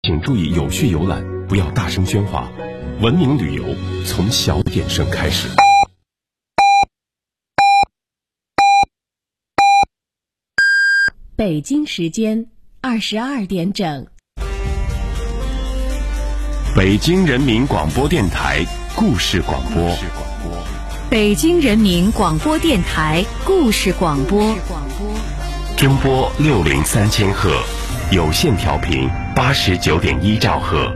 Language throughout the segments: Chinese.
请注意有序游览，不要大声喧哗。文明旅游从小点声开始。 北京时间22点整。 北京人民广播电台故事广播。 北京人民广播电台故事广播。 中波603千赫，有线调频89.1兆赫。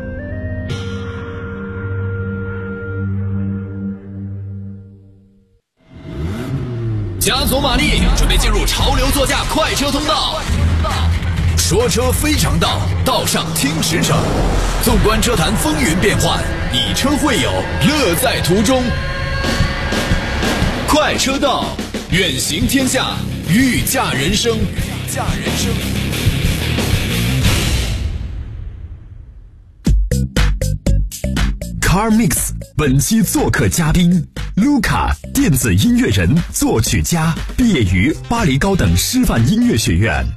加佐玛丽准备进入潮流座驾快车通道，说车非常道，道上听驰骋。纵观车坛风云变幻，以车会友，乐在途中。快车道，远行天下，御驾人生。 Car Mix 本期做客嘉宾卢卡，电子音乐人、作曲家，毕业于巴黎高等师范音乐学院。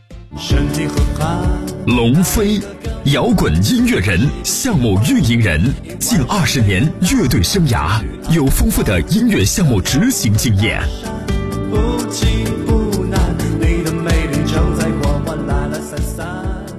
龙飞，摇滚音乐人、项目运营人，近20年乐队生涯，有丰富的音乐项目执行经验。 不急不难，你的美丽正在缓缓懒懒散散。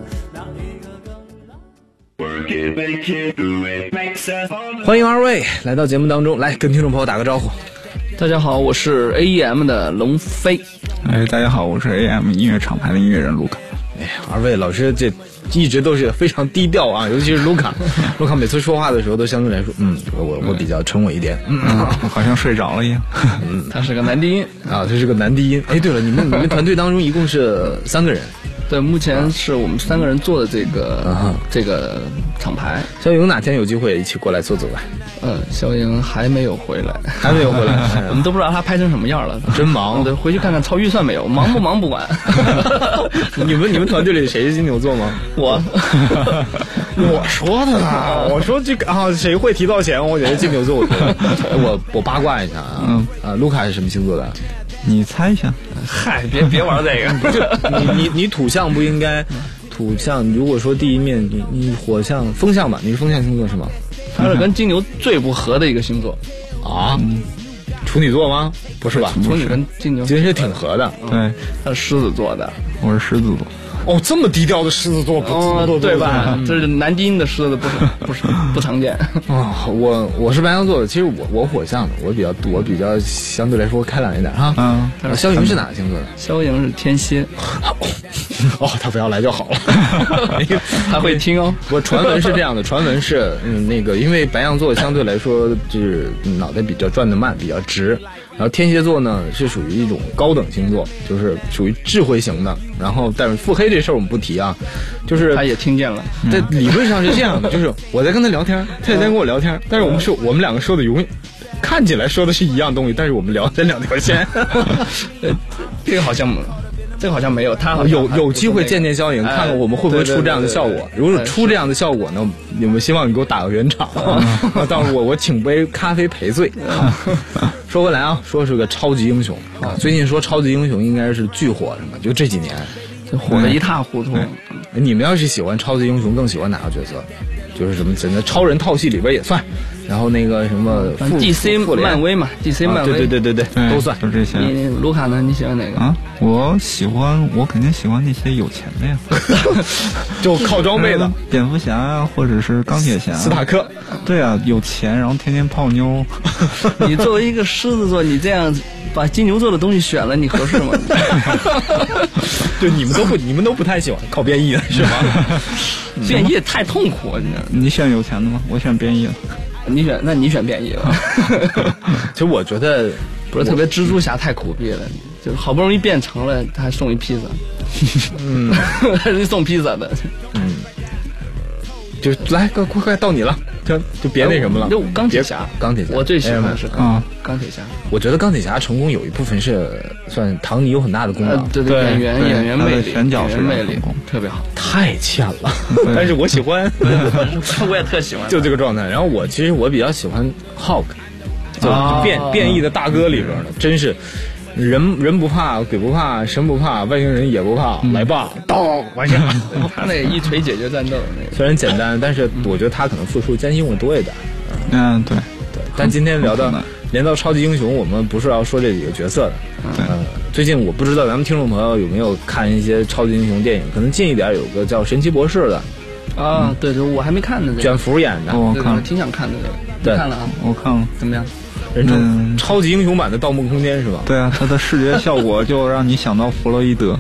欢迎二位来到节目当中，来跟听众朋友打个招呼。 大家好，我是 AEM 的龙飞。 大家好，我是 AEM 音乐厂牌的音乐人卢卡。 二位老师这一直都是非常低调啊，尤其是卢卡。卢卡每次说话的时候都相对来说，我比较沉稳一点， 好像睡着了一样。 他是个男低音啊，他是个男低音。哎，对了，你们团队当中一共是3个人。 对，目前是我们3个人做的这个厂牌。 肖莹哪天有机会一起过来坐坐吧？ 肖莹还没有回来，我们都不知道他拍成什么样了， 真忙。 对，回去看看超预算没有，忙不忙不管。 你们团队里谁是金牛座吗？ 我说的呢，我说这个啊，谁会提到钱？我觉得金牛座。我八卦一下啊，卢卡是什么星座的？ 你猜一下。 嗨，别玩这个。你土象不应该，土象如果说第一面你火象风象吧，你是风象星座是吗？ 他是跟金牛最不合的一个星座啊。处女座吗？不是吧？ 处女跟金牛其实挺合的。 对， 他是狮子座的， 我是狮子座。 哦，这么低调的狮子座， 对吧？这是男低音的狮子，不常见啊。我是白羊座的，其实我火象的，我比较相对来说开朗一点哈。肖莹是哪个星座的？ 肖莹是天蝎。 哦，他不要来就好了。 他会听哦。 传闻是这样的，传闻是因为白羊座相对来说就是脑袋比较转得慢，比较直。然后天蝎座呢是属于一种高等星座，就是属于智慧型的。然后但是腹黑这事儿我们不提啊，就是他也听见了。 在理论上是这样的，就是我在跟他聊天，他也在跟我聊天，但是我们两个说的永远看起来说的是一样东西，但是我们聊在2条线。 这个好像没有，他有机会见肖莹，看看我们会不会出这样的效果。如果出这样的效果呢，你们希望你给我打个圆场，到时候我请杯咖啡赔罪。说回来啊，说是个超级英雄啊，最近说超级英雄应该是巨火什么，就这几年火得一塌糊涂。 你们要是喜欢超级英雄，更喜欢哪个角色？就是什么整个超人套系里边也算，然后那个什么 DC 漫威嘛 ，DC 漫威， 对，都算， 就这些。 你卢卡呢？你喜欢哪个啊？我肯定喜欢那些有钱的呀， 就靠装备的， 蝙蝠侠啊，或者是钢铁侠、 斯塔克。 对啊，有钱，然后天天泡妞。 你作为一个狮子座，你这样把金牛座的东西选了，你合适吗？ 对，你们都不太喜欢靠变异的是吗？ 变异太痛苦， 你选有钱的吗？我选变异的。 那你选变异吧。 其实我觉得不是特别，蜘蛛侠太苦逼了，就是好不容易变成了，他还送一披萨。还是送披萨的。 就来快到你了，就别那什么了。 就钢铁侠，我最喜欢是钢铁侠。 我觉得钢铁侠成功有一部分是算唐尼有很大的功劳。 对，演员魅力， 选角是魅力特别好， 太欠了。但是我喜欢， 我也特喜欢， 就这个状态。然后其实我比较喜欢 Hulk，就变异的大哥里边的，真是。 人不怕，鬼不怕，神不怕，外星人也不怕，来吧，刀完事。 他那一锤解决战斗那个， 虽然简单，但是我觉得他可能付出艰辛会多一点。 对。 但今天连到超级英雄，我们不是要说这几个角色的。最近我不知道咱们听众朋友有没有看一些超级英雄电影，可能近一点有个叫神奇博士的。 对，我还没看呢。 卷福演的， 我看了， 挺想看的。 对， 看了啊， 我看了， 怎么样？ 人称超级英雄版的《盗梦空间》是吧？ 对啊，它的视觉效果就让你想到弗洛伊德。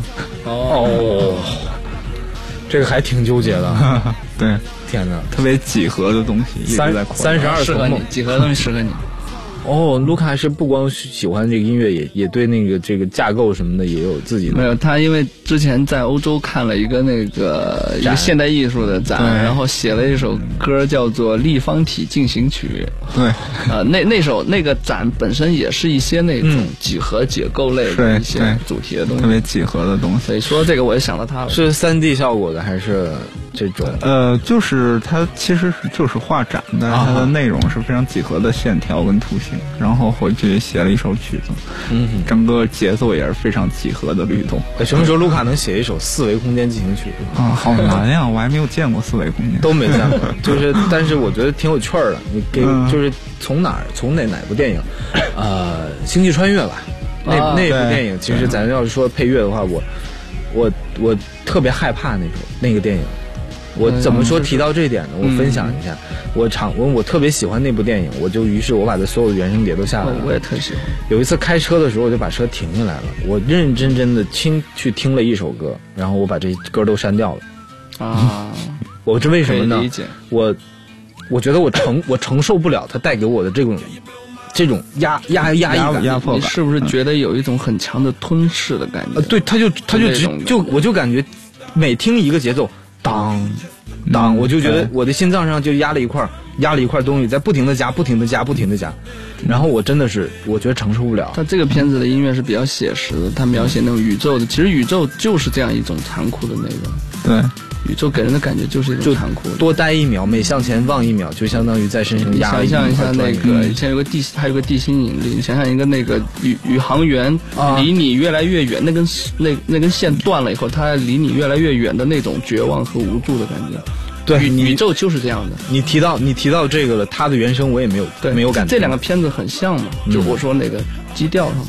这个还挺纠结的。 对， 天哪， 特别几何的东西，一直在 32层梦， 几何的东西适合你。 卢卡是不光喜欢这个音乐，也对那个这个架构什么的也有自己的。 没有，他因为之前在欧洲看了一个一个现代艺术的展，然后写了一首歌叫做《立方体进行曲》。 对， 那个展本身也是一些那种几何结构类的一些主题的东西， 特别几何的东西。 所以说这个我就想到它了。 是3D 效果的还是这种？ 就是它其实就是画展，但是它的内容是非常几何的线条跟图形。然后回去写了一首曲子，整个节奏也是非常几何的律动。 什么时候卢卡能写一首4维空间进行曲好难呀！我还没有见过4维空间， 都没见过。但是我觉得挺有趣儿的。你给就是从哪部电影？星际穿越吧。那部电影其实咱要是说配乐的话，我特别害怕那个电影。我怎么说提到这一点呢？我分享一下，我特别喜欢那部电影，于是我把它所有的原声碟都下来了。 我也特喜欢。 有一次开车的时候，我就把车停下来了，我认认真真的去听了一首歌，然后我把这歌都删掉了。我这为什么呢？ 理解。 我觉得我承受不了它带给我的这种压抑感、 压迫感。 你是不是觉得有一种很强的吞噬的感觉？ 对，我就感觉每听一个节奏。当，我就觉得我的心脏上就压了一块东西，在不停的加，然后我真的是我觉得承受不了。 他这个片子的音乐是比较写实的，他描写那种宇宙的，其实宇宙就是这样一种残酷的内容。 对， 宇宙给人的感觉就是一种残酷的。 多待1秒，每向前望1秒，就相当于在身上压了一块。 想象一下那个以前还有个地心引力，你想象一个那个宇航员离你越来越远，那根线断了以后，他离你越来越远的那种绝望和无助的感觉。 对， 宇宙就是这样的。 你提到这个了，他的原声我也没有感觉。 这两个片子很像嘛，就我说那个基调上，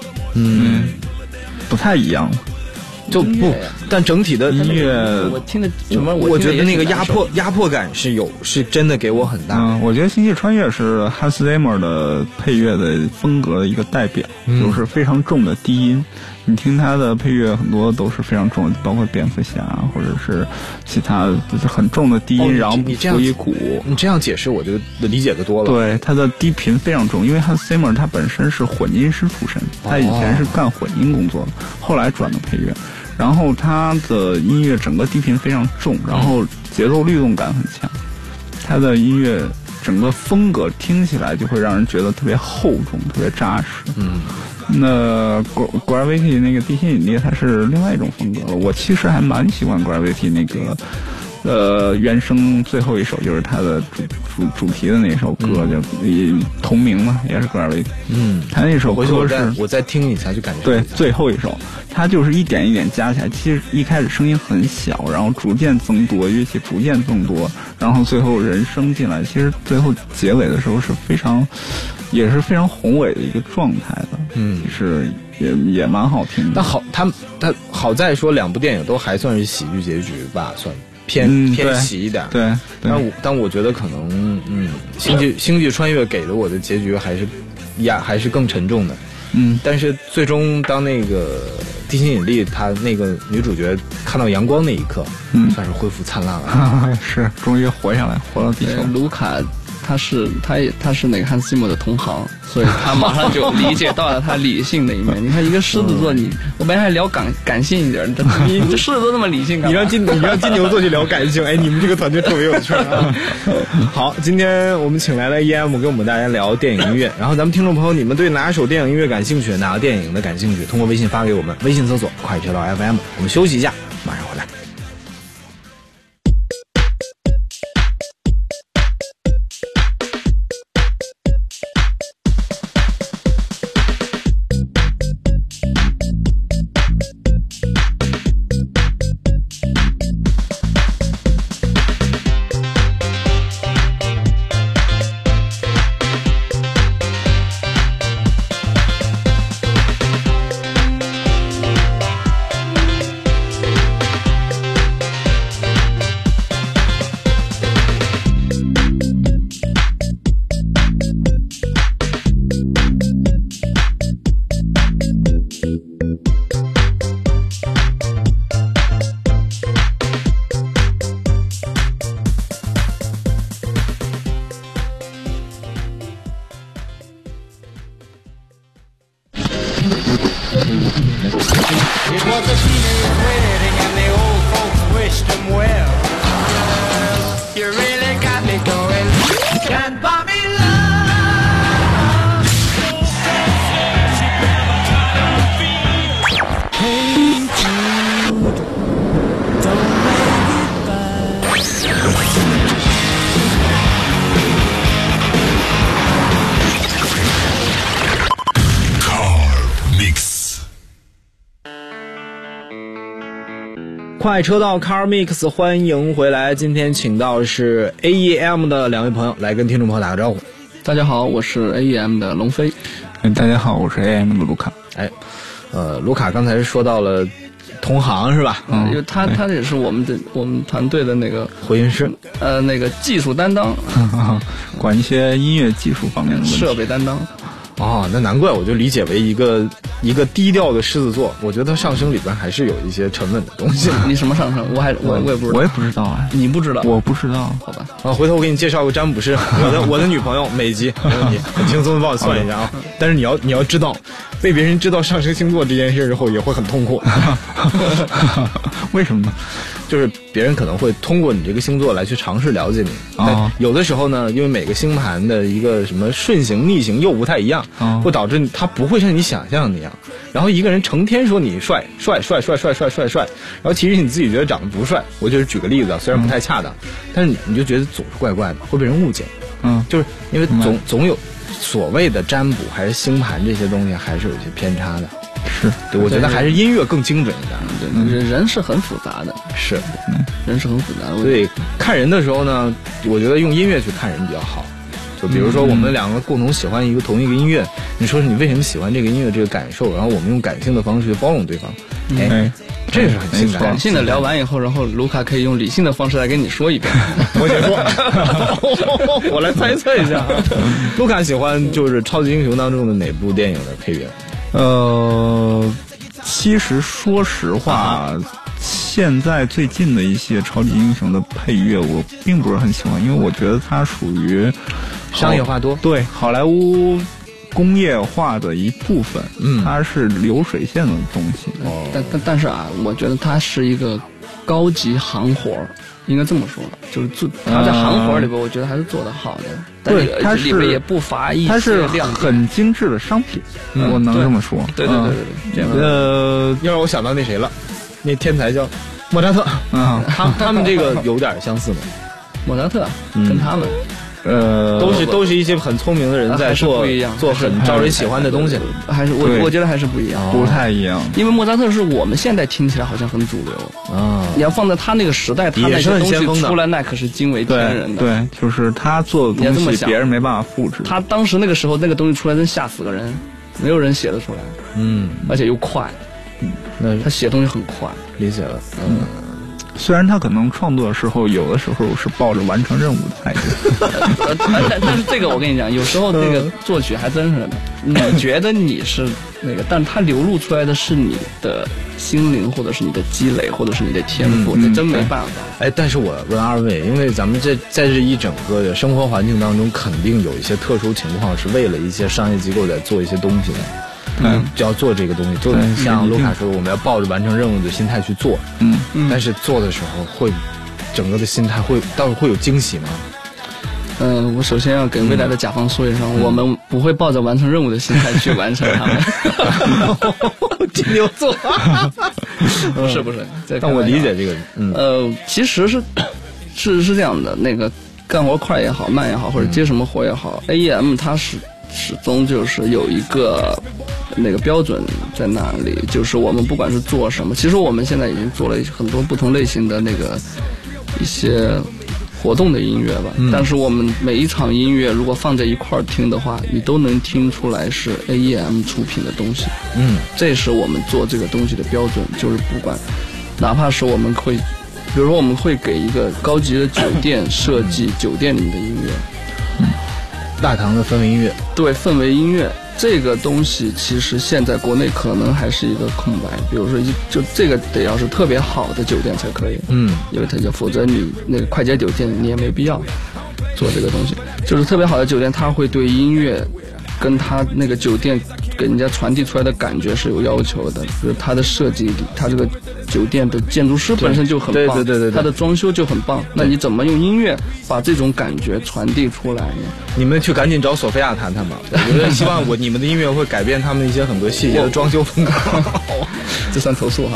不太一样。 但整体的音乐，我听的什么？ 我觉得那个压迫感是真的给我很大。 我觉得《星际穿越》是汉斯·季默的配乐的风格的一个代表，就是非常重的低音。你听他的配乐很多都是非常重的，包括蝙蝠侠或者是其他就是很重的低音，然后辅以鼓。 你这样解释我就理解的多了。 对，他的低频非常重，因为汉斯·季默他本身是混音师出身，他以前是干混音工作的，后来转的配乐。然后他的音乐整个低频非常重，然后节奏律动感很强，他的音乐整个风格听起来就会让人觉得特别厚重，特别扎实。那 Gravity 那个地心引力它是另外一种风格了。我其实还蛮喜欢 Gravity 那个原声最后一首，就是它的主题的那首歌，叫同名嘛，也是 Gravity。它那首歌是我再听一下就感觉对最后一首，它就是一点一点加起来。其实一开始声音很小，然后逐渐增多，乐器逐渐增多，然后最后人声进来。其实最后结尾的时候也是非常宏伟的一个状态的。是也蛮好听的。 但它好在说2部电影都还算是喜剧结局吧，算偏喜一点。 对， 但我觉得可能星际穿越给的我的结局还是更沉重的。但是最终当那个地心引力她那个女主角看到阳光那一刻，算是恢复灿烂了。 是终于活下来，活到地球。 卢卡他是那个汉斯·季默的同行，所以他马上就理解到了他理性的一面。你看一个狮子座，我本来还聊感性一点，你这狮子座那么理性干嘛？ 你让金牛座去聊感性，你们这个团队特别有趣啊！好，今天我们请来了 EM 给我们大家聊电影音乐，然后咱们听众朋友，你们对哪首电影音乐感兴趣，哪个电影的感兴趣，通过微信发给我们，微信搜索快车道 FM。我们休息一下，马上回来。 快车道 Car Mix， 欢迎回来。今天请到是 AEM 的两位朋友来跟听众朋友打个招呼。 大家好，我是 AEM 的龙飞。 大家好，我是 AEM 的卢卡。 卢卡刚才说到了同行是吧？ 因为他也是我们团队的那个回音师， 那个技术担当， 管一些音乐技术方面的问题， 设备担当。 哦，那难怪我就理解为一个低调的狮子座。我觉得上升里边还是有一些沉稳的东西。 你什么上升？我也不知道。 我也不知道啊。 你不知道？ 我不知道。 好吧。 回头我给你介绍个占卜师，我的女朋友美吉，没问题，很轻松的帮我算一下啊。但是你要知道，被别人知道上升星座这件事之后，也会很痛苦。 为什么呢？ 就是别人可能会通过你这个星座来去尝试了解你，但有的时候呢，因为每个星盘的一个什么顺行逆行又不太一样，会导致他不会像你想象的那样。然后一个人成天说你帅，然后其实你自己觉得长得不帅。我就是举个例子啊，虽然不太恰当，但是你就觉得总是怪怪的，会被人误解。就是因为总有所谓的占卜还是星盘这些东西，还是有一些偏差的。 是， 对，我觉得还是音乐更精准一点。 对，人是很复杂的， 是， 人是很复杂的。 所以看人的时候呢，我觉得用音乐去看人比较好。就比如说我们两个共同喜欢同一个音乐，你说你为什么喜欢这个音乐这个感受，然后我们用感性的方式去包容对方，这是很性感。 感性的聊完以后，然后卢卡可以用理性的方式来跟你说一遍。 我先说，我来猜测一下。卢卡喜欢就是超级英雄当中的哪部电影的配乐？ 其实说实话，现在最近的一些超级英雄的配乐我并不是很喜欢，因为我觉得它属于商业化多， 对，好莱坞工业化的一部分，它是流水线的东西。 但是啊，我觉得它是一个高级行活，应该这么说，就是他在行活里边，我觉得还是做得好的。 对，它里边也不乏一些它是亮点， 很精致的商品，我能这么说。 对， 要让我想到那谁了，那天才叫莫扎特。他们这个有点相似吗？ 莫扎特跟他们。 都是一些很聪明的人在做很招人喜欢的东西， 还是我觉得还是不一样， 不太一样。 因为莫扎特是我们现在听起来好像很主流啊，你要放在他那个时代，他那些东西出来那可是惊为天人的。 对，就是他做的东西别人没办法复制。 他当时那个时候那个东西出来真吓死个人，没有人写得出来。而且又快， 那他写东西很快， 理解了。 虽然他可能创作的时候有的时候是抱着完成任务的态度， 但是这个我跟你讲，有时候这个作曲还真是，你觉得你是那个，但是它流露出来的是你的心灵，或者是你的积累，或者是你的天赋，这真没办法。 但是我问二位，因为咱们在这一整个生活环境当中，肯定有一些特殊情况是为了一些商业机构在做一些东西的。就要做这个东西，就像卢卡说，我们要抱着完成任务的心态去做。但是做的时候整个的心态到底会有惊喜吗？ 我首先要给未来的甲方说一声，我们不会抱着完成任务的心态去完成它们。金牛座，不是。 但我理解这个。 其实是这样的，那个干活快也好，慢也好，或者接什么活也好，AEM 它是始终就是有一个那个标准在那里，就是我们不管是做什么，其实我们现在已经做了很多不同类型的那个一些活动的音乐吧。但是我们每一场音乐如果放在一块儿听的话，你都能听出来是 AEM 出品的东西。这是我们做这个东西的标准，就是不管哪怕是我们会，比如说我们会给一个高级的酒店设计酒店里面的音乐。 大堂的氛围音乐， 对，氛围音乐这个东西，其实现在国内可能还是一个空白。比如说，就这个得要是特别好的酒店才可以，因为否则你那个快捷酒店你也没必要做这个东西。就是特别好的酒店，它会对音乐跟它那个酒店给人家传递出来的感觉是有要求的，比如它的设计，它这个酒店的建筑师本身就很棒， 对， 它的装修就很棒。那你怎么用音乐把这种感觉传递出来呢？ 你们去赶紧找索菲亚谈谈吧。我觉得希望你们的音乐会改变他们一些很多细节的装修风格。 这算投诉哈。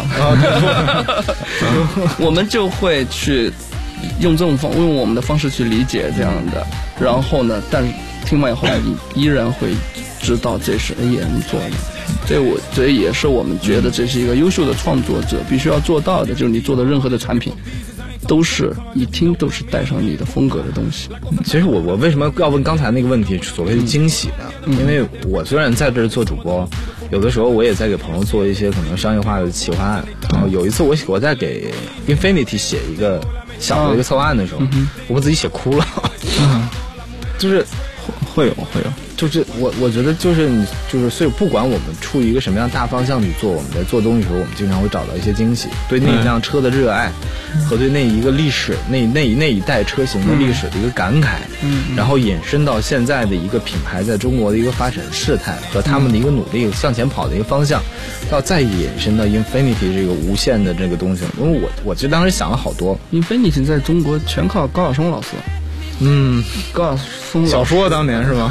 我们就会去用我们的方式去理解这样的，然后呢，但听完以后你依然会知道这是 AEM 做的。 这也是我们觉得这是一个优秀的创作者必须要做到的，就是你做的任何的产品都是一听都是带上你的风格的东西。 其实我为什么要问刚才那个问题，所谓的惊喜呢？因为我虽然在这儿做主播，有的时候我也在给朋友做一些可能商业化的企划案。然后有一次我在给 Infinity 写一个小的一个策划案的时候，我把自己写哭了。就是会有， 就是我觉得所以不管我们出于一个什么样大方向去做，我们在做东西的时候，我们经常会找到一些惊喜，对那辆车的热爱，和对那一个历史那一代车型的历史的一个感慨，然后引申到现在的一个品牌在中国的一个发展势态和他们的一个努力向前跑的一个方向，到再引申到 Infinity 这个无限的这个东西。因为我其实当时想了好多 ，Infinity 在中国全靠高晓松老师。高晓松小说当年是吗？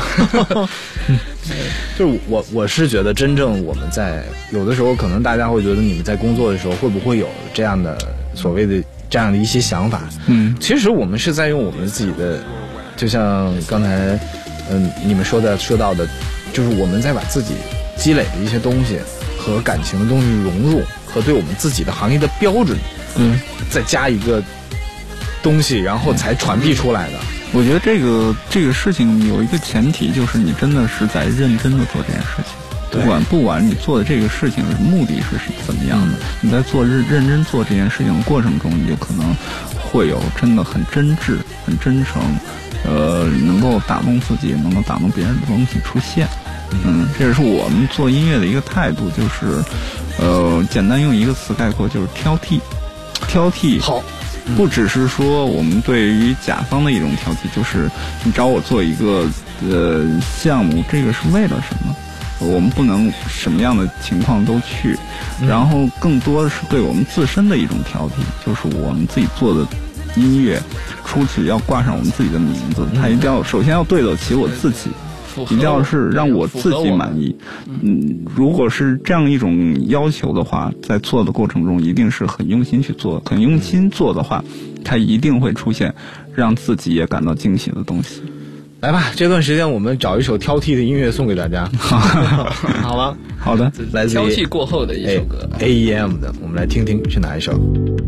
就是我是觉得真正我们在有的时候，可能大家会觉得你们在工作的时候会不会有这样的所谓的这样的一些想法？其实我们是在用我们自己的，就像刚才你们说到的，就是我们在把自己积累的一些东西和感情的东西融入，和对我们自己的行业的标准，再加一个东西，然后才传递出来的。 我觉得这个事情有一个前提，就是你真的是在认真的做这件事情。不管你做的这个事情目的是怎么样的，你在认真做这件事情的过程中，你就可能会有真的很真挚、很真诚，能够打动自己，能够打动别人的东西出现。这也是我们做音乐的一个态度，就是简单用一个词概括，就是挑剔。好。不只是说我们对于甲方的一种挑剔，就是你找我做一个项目，这个是为了什么？我们不能什么样的情况都去，然后更多的是对我们自身的一种挑剔，就是我们自己做的音乐出去要挂上我们自己的名字，它一定要首先要对得起我自己。一定要是让我自己满意。如果是这样一种要求的话，在做的过程中一定是很用心去做，很用心做的话，它一定会出现让自己也感到惊喜的东西。 来吧，这段时间我们找一首挑剔的音乐送给大家，好吗？ 好的， 来自挑剔过后的一首歌 AEM 的，我们来听听是哪一首。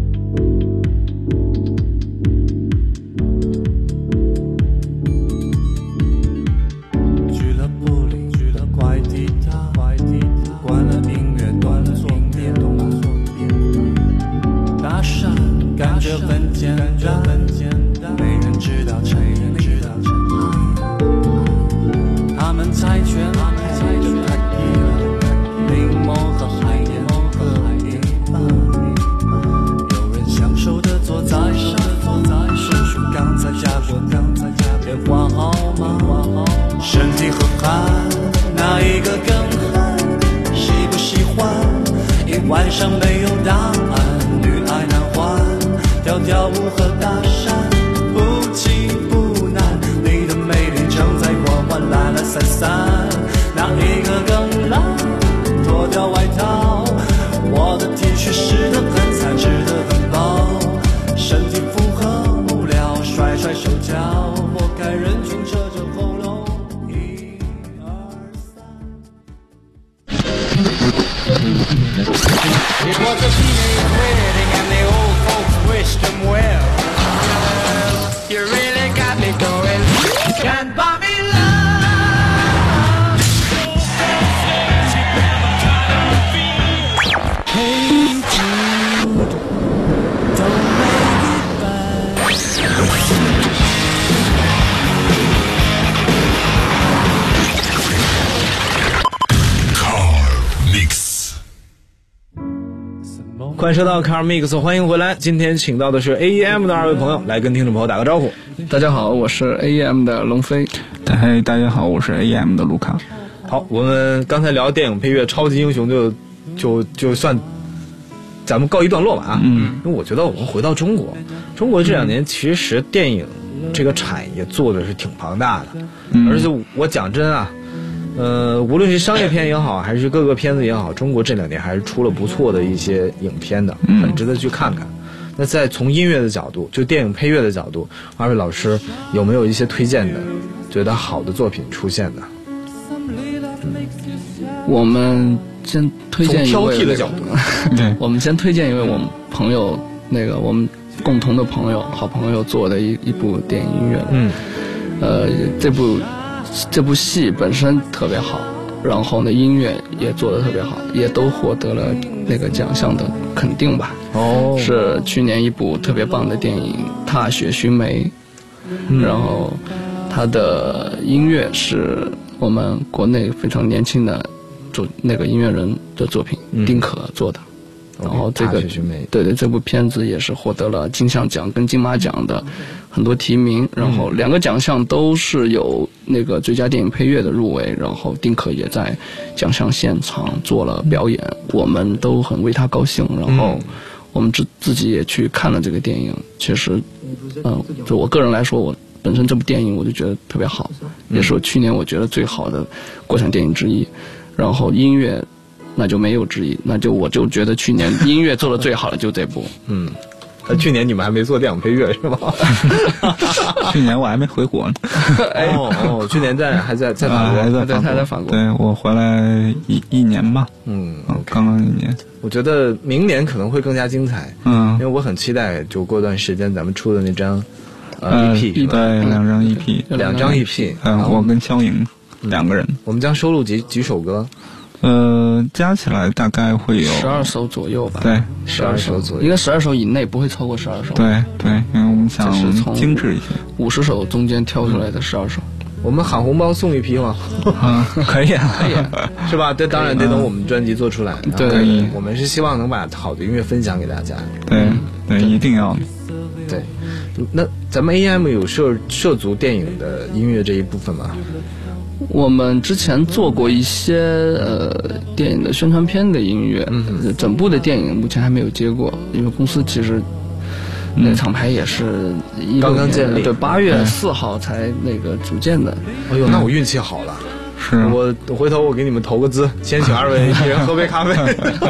很简单，没人知道谁他们猜拳太低了，柠檬和海盐各一半，有人享受的坐在叔叔刚才加过电话号码，身体和汗哪一个更狠，喜不喜欢一晚上没有答案，女爱男欢，跳舞和搭讪，不急不难，你的魅力正在缓缓懒懒散散，哪一个更懒？脱掉外套，我的 T 恤湿得很惨，吃得很饱，身体负荷不了，甩甩手脚，拨开人群，扯着喉咙，1、2、3。Well, you really got me going. Can't buy me love. Hey Jude, don't make it bad. Car Mix。 欢迎收到 Car Mix， 欢迎回来。今天请到的是 AEM 的2位朋友，来跟听众朋友打个招呼。 大家好，我是 AEM 的龙飞。 大家好，我是 AEM 的卢卡。 好，我们刚才聊电影配乐《超级英雄》就算咱们告一段落吧啊。因为我觉得我们回到中国这2年其实电影这个产业做的是挺庞大的，而且我讲真啊。无论是商业片也好，还是各个片子也好，中国这2年还是出了不错的一些影片的，很值得去看看。那在从音乐的角度，就电影配乐的角度，2位老师有没有一些推荐的，觉得好的作品出现的？ 我们先推荐一位， 从挑剔的角度， 对， 我们先推荐一位我们朋友，我们共同的朋友、好朋友做的一部电影音乐。这部戏本身特别好，然后呢，音乐也做得特别好，也都获得了那个奖项的肯定吧。是去年一部特别棒的电影《踏雪寻梅》，然后它的音乐是我们国内非常年轻的那个音乐人的作品，丁可做的。然后这个对，这部片子也是获得了金像奖跟金马奖的很多提名，然后2个奖项都是有那个最佳电影配乐的入围，然后丁可也在奖项现场做了表演，我们都很为他高兴，然后我们自己也去看了这个电影，确实，就我个人来说，我本身这部电影我就觉得特别好，也是我去年我觉得最好的国产电影之一，然后音乐那就没有之一，我就觉得去年音乐做的最好的就这部。 去年你们还没做电影配乐是吗？ 去年我还没回国呢。 去年还在法国， 他在法国。 对，我回来一年吧。刚刚1年。 我觉得明年可能会更加精彩。因为我很期待，就过段时间咱们出的那张EP， 对，2张 EP， 2张 EP。 我跟肖莹2个人。 我们将收录几首歌？ 加起来大概会有 12首左右吧。 对 ，12首左右，应该12首以内，不会超过12首。 对，因为我们想精致一些 ，50首中间挑出来的12首。 我们喊红包送一批吗？ 可以， 是吧？这当然得等我们专辑做出来。 对， 我们是希望能把好的音乐分享给大家。 对，一定要的。 对，那咱们 AM 有涉足电影的音乐这一部分吗？ 我们之前做过一些电影的宣传片的音乐，整部的电影目前还没有接过，因为公司其实那个厂牌也是刚刚建立， 对，8月4号才那个组建的。 哎呦，那我运气好了。 是我回头我给你们投个资，先请2位一人喝杯咖啡。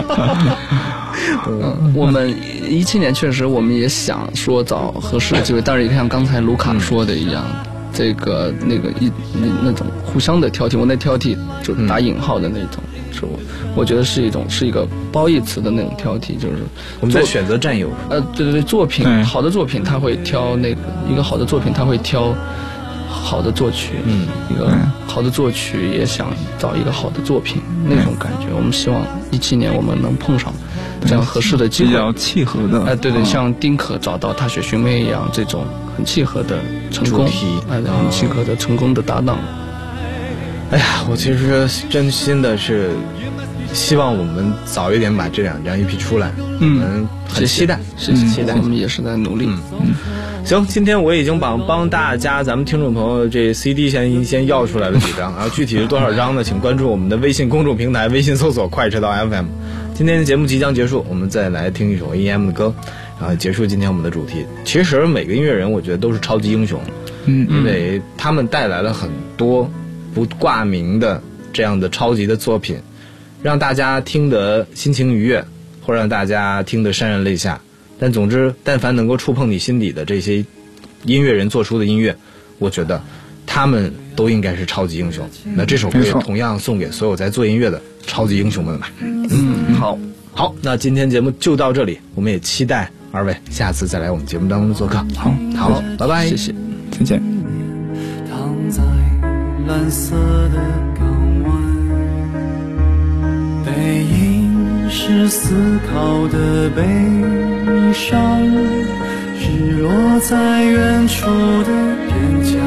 我们17年确实我们也想说找合适的机会，但是也像刚才卢卡说的一样。这个那种互相的挑剔，我那挑剔就打引号的那种，是我觉得是一个褒义词的那种挑剔，就是我们在选择战友。 对，作品好的作品他会挑一个好的作品他会挑好的作曲，一个好的作曲也想找一个好的作品，那种感觉。我们希望17年我们能碰上这样合适的机会， 比较契合的。 对，像丁可找到踏雪寻梅一样，这种很契合的成功，很契合的成功的搭档。 哎呀，我其实真心的是希望我们早一点把这2张 EP 出来。很期待，期待。 我们也是在努力。 行，今天我已经帮大家咱们听众朋友这 CD 先要出来了几张，然后具体是多少张呢？请关注我们的微信公众平台，微信搜索快车道 FM。今天的节目即将结束，我们再来听一首 AM 的歌，然后结束今天我们的主题。其实每个音乐人我觉得都是超级英雄，因为他们带来了很多不挂名的这样的超级的作品，让大家听得心情愉悦，或让大家听得潸然泪下。但总之，但凡能够触碰你心底的这些音乐人做出的音乐，我觉得他们都应该是超级英雄。那这首歌也同样送给所有在做音乐的超级英雄们吧。好，那今天节目就到这里，我们也期待2位下次再来我们节目当中做客。好，拜拜， 谢谢， 再见。 躺在蓝色的港湾，背影是思考的悲伤，日落在远处的边疆，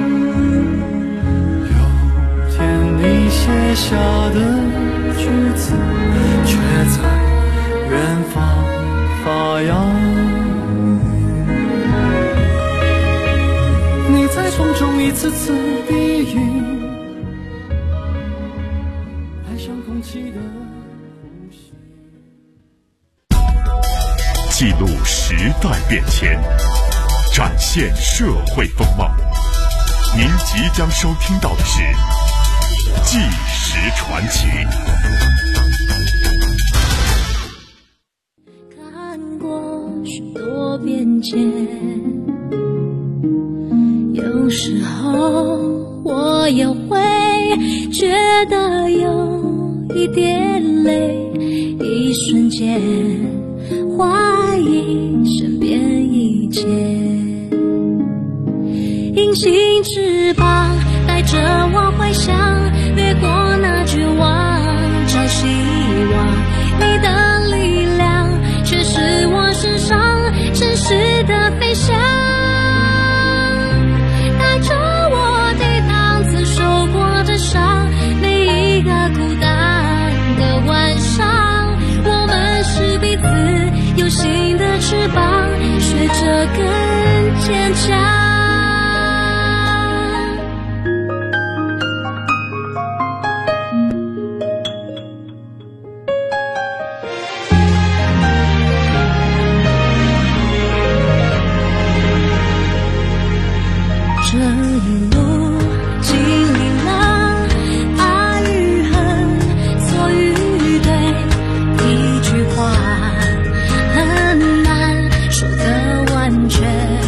有天你写下的句子却在远方发芽，你在风中一次次低语，爱上空气的呼吸， 记录时代变迁，展现社会风貌。您即将收听到的是《纪实传奇》。 看过许多变迁，有时候我也会觉得有一点泪，一瞬间怀疑身边一切。隐形翅膀带着我回想，掠过那绝望，找希望。你的力量却是我身上真实的飞翔，带着我抵挡曾受过的伤。每一个孤单的晚上，我们是彼此有形的翅膀，学着更坚强。这一路经历了爱与恨，错与对，一句话很难说得完全。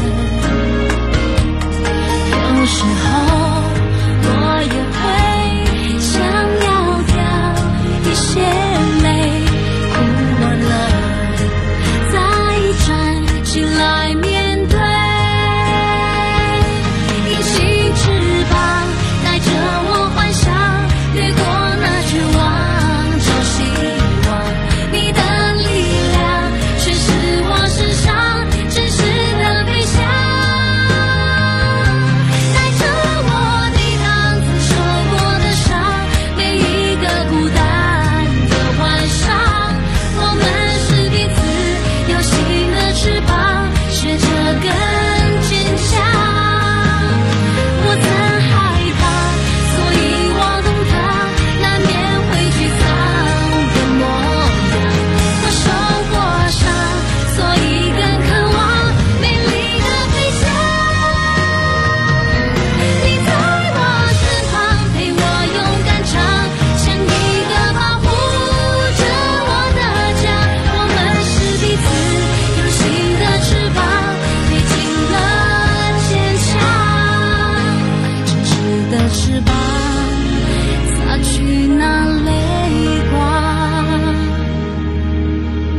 有时候我也会想要掉一些泪，哭完了再站起来面对。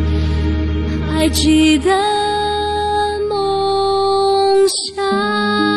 还记得梦想。